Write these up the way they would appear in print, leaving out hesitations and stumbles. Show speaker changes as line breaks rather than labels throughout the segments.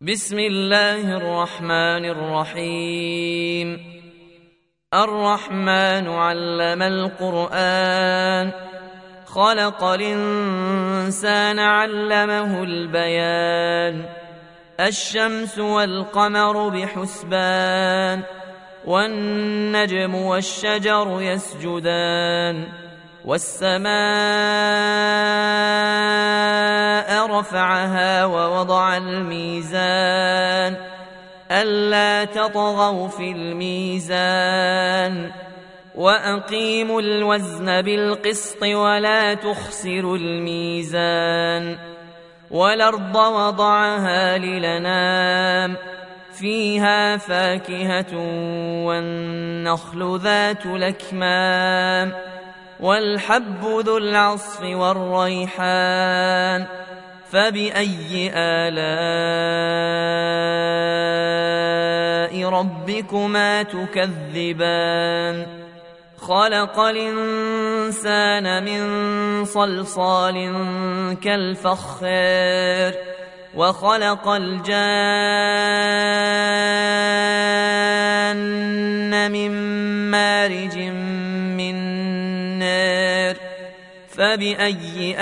بسم الله الرحمن الرحيم. الرحمن علم القرآن، خلق الإنسان علمه البيان. الشمس والقمر بحسبان، والنجم والشجر يسجدان. والسماء رفعها ووضع الميزان، ألا تطغوا في الميزان. وأقيموا الوزن بالقسط ولا تخسروا الميزان. والأرض وضعها للأنام، فيها فاكهة والنخل ذات الأكمام، والحب ذو العصف والريحان. فبأي آلاء ربكما تكذبان؟ خلق الإنسان من صلصال كالفخار، وخلق الجان من مارج من نار. فبأي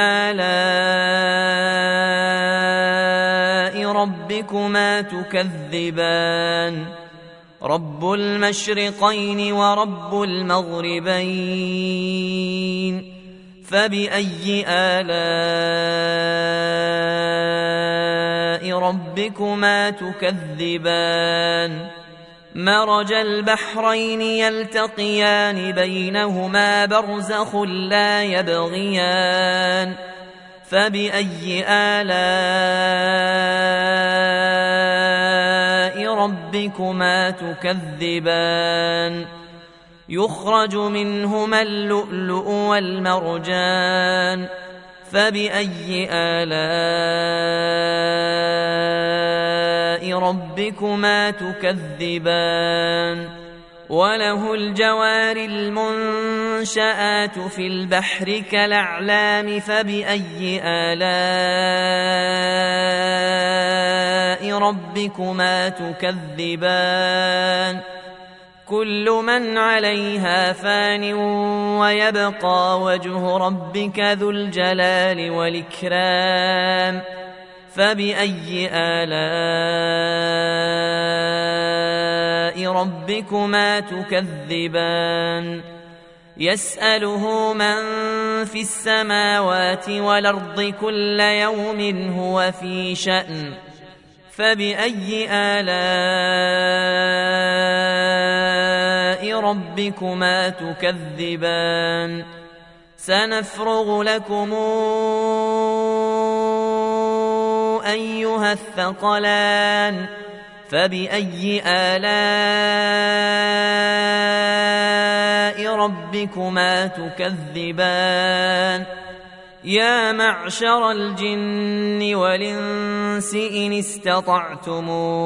آلاء ربكما تكذبان؟ رب المشرقين ورب المغربين. فبأي آلاء ربكما تكذبان؟ مرج البحرين يلتقيان، بينهما برزخ لا يبغيان. فبأي آلاء ربكما تكذبان؟ يخرج منهما اللؤلؤ والمرجان. فبأي آلاء ربكما تكذبان؟ وله الجوار المنشآت في البحر كالأعلام. فبأي آلاء ربكما تكذبان؟ كل من عليها فان، ويبقى وجه ربك ذو الجلال والإكرام. فبأي آلاء ربكما تكذبان؟ يسأله من في السماوات والأرض، كل يوم هو في شأن. فبأي آلاء ربكما تكذبان؟ سنفرغ لكم أيها الثقلان. فبأي آلاء ربكما تكذبان؟ يا معشر الجن والإنس إن استطعتم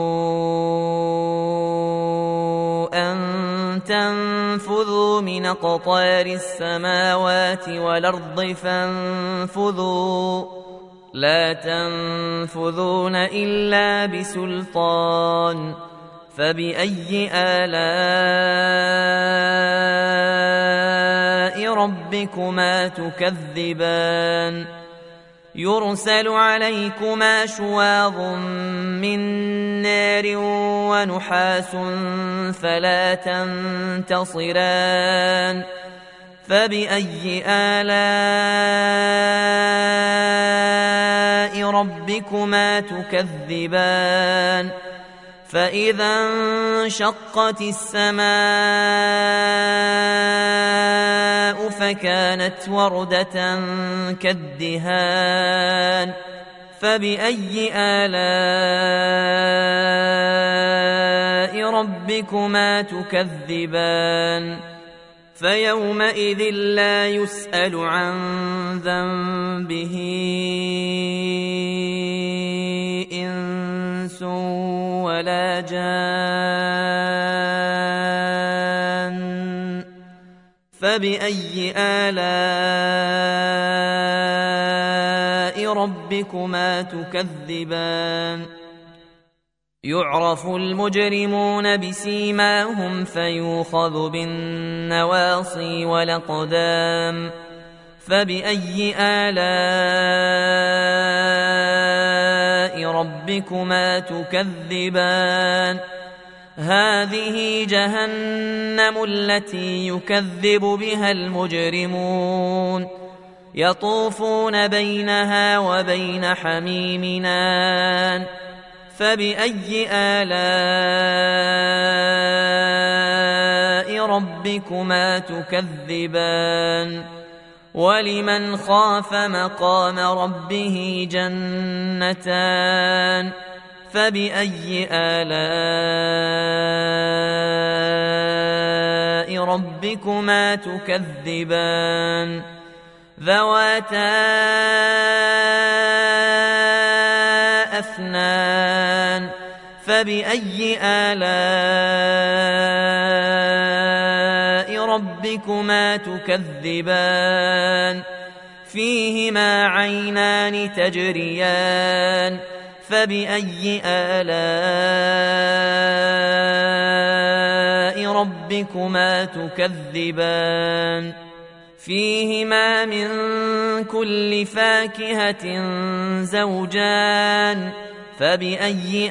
أن تنفذوا من أقطار السماوات والأرض فانفذوا، لا تنفذون إلا بسلطان. فبأي آلاء ربكما تكذبان؟ يرسل عليكما شواظ من نار ونحاس فلا تنتصران. فبأي آلاء ربكما تكذبان؟ فإذا انشقت السماء فكانت وردة كالدهان. فبأي آلاء ربكما تكذبان؟ فيومئذ لا يسأل عن ذنبه إنس ولا جان. فبأي آلاء ربكما تكذبان يعرف المجرمون بسيماهم فيوخذ بالنواصي والأقدام فبأي آلاء ربكما تكذبان هذه جهنم التي يكذب بها المجرمون يطوفون بينها وبين حميم آن فبأي آلاء ربكما تكذبان ولمن خاف مقام ربه جنتان فبأي آلاء ربكما تكذبان ذواتا أفنان فبأي آلاء ربكما تكذبان فيهما عينان تجريان فبأي آلاء ربكما تكذبان فيهما من كل فاكهة زوجان فبأي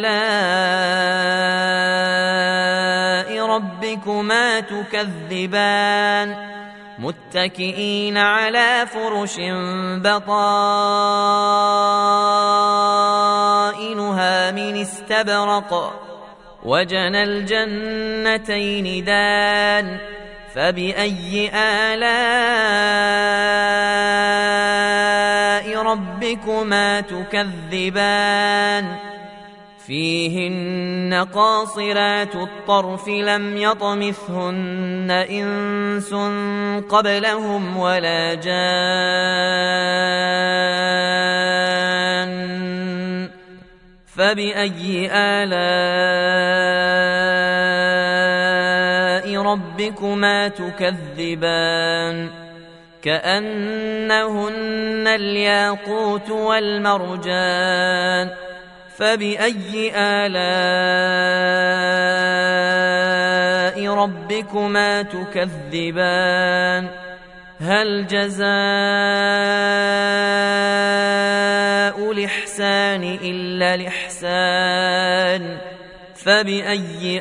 آلاء ربكما تكذبان متكئين على فرش بطائنها من استبرق وجنى الجنتين دان فبأي آلاء ربكما تكذبان فيهن قاصرات الطرف لم يطمثهن إنس قبلهم ولا جان فبأي آلاء ربكما تكذبان كأنهن الياقوت والمرجان فبأي آلاء ربكما تكذبان هل جزاء الإحسان إلا الإحسان فبأي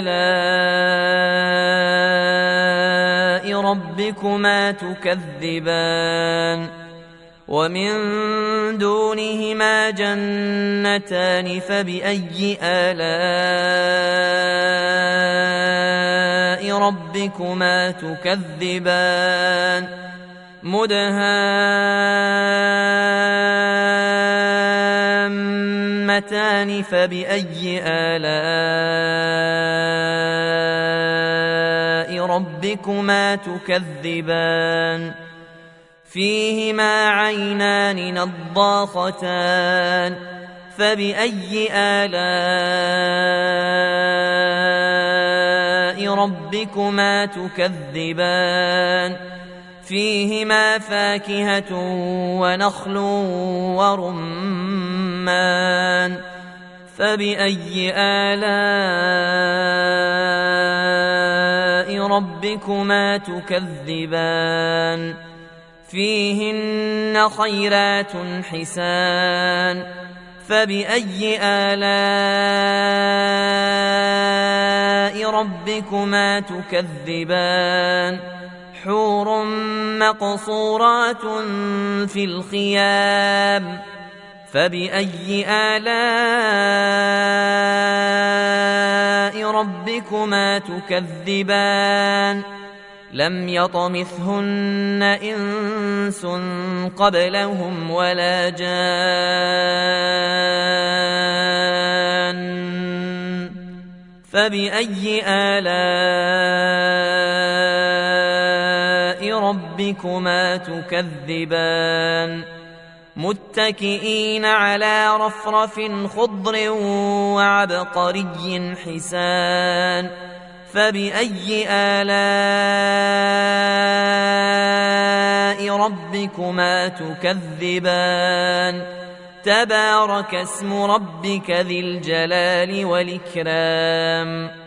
آلاء ربكما تكذبان ومن دونهما جنتان فبأي آلاء ربكما تكذبان مدهامتان فبأي آلاء ربكما تكذبان فيهما عينان نضاختان فبأي آلاء ربكما تكذبان فيهما فاكهة ونخل ورمان فبأي آلاء ربكما تكذبان فيهن خيرات حسان فبأي آلاء ربكما تكذبان حور مقصورات في الخيام فبأي آلاء ربكما تكذبان لم يطمثهن إنس قبلهم ولا جان فبأي آلاء ربكما تكذبان متكئين على رفرف خضر وعبقري حسان فبأي آلاء ربكما تكذبان تبارك اسم ربك ذي الجلال والإكرام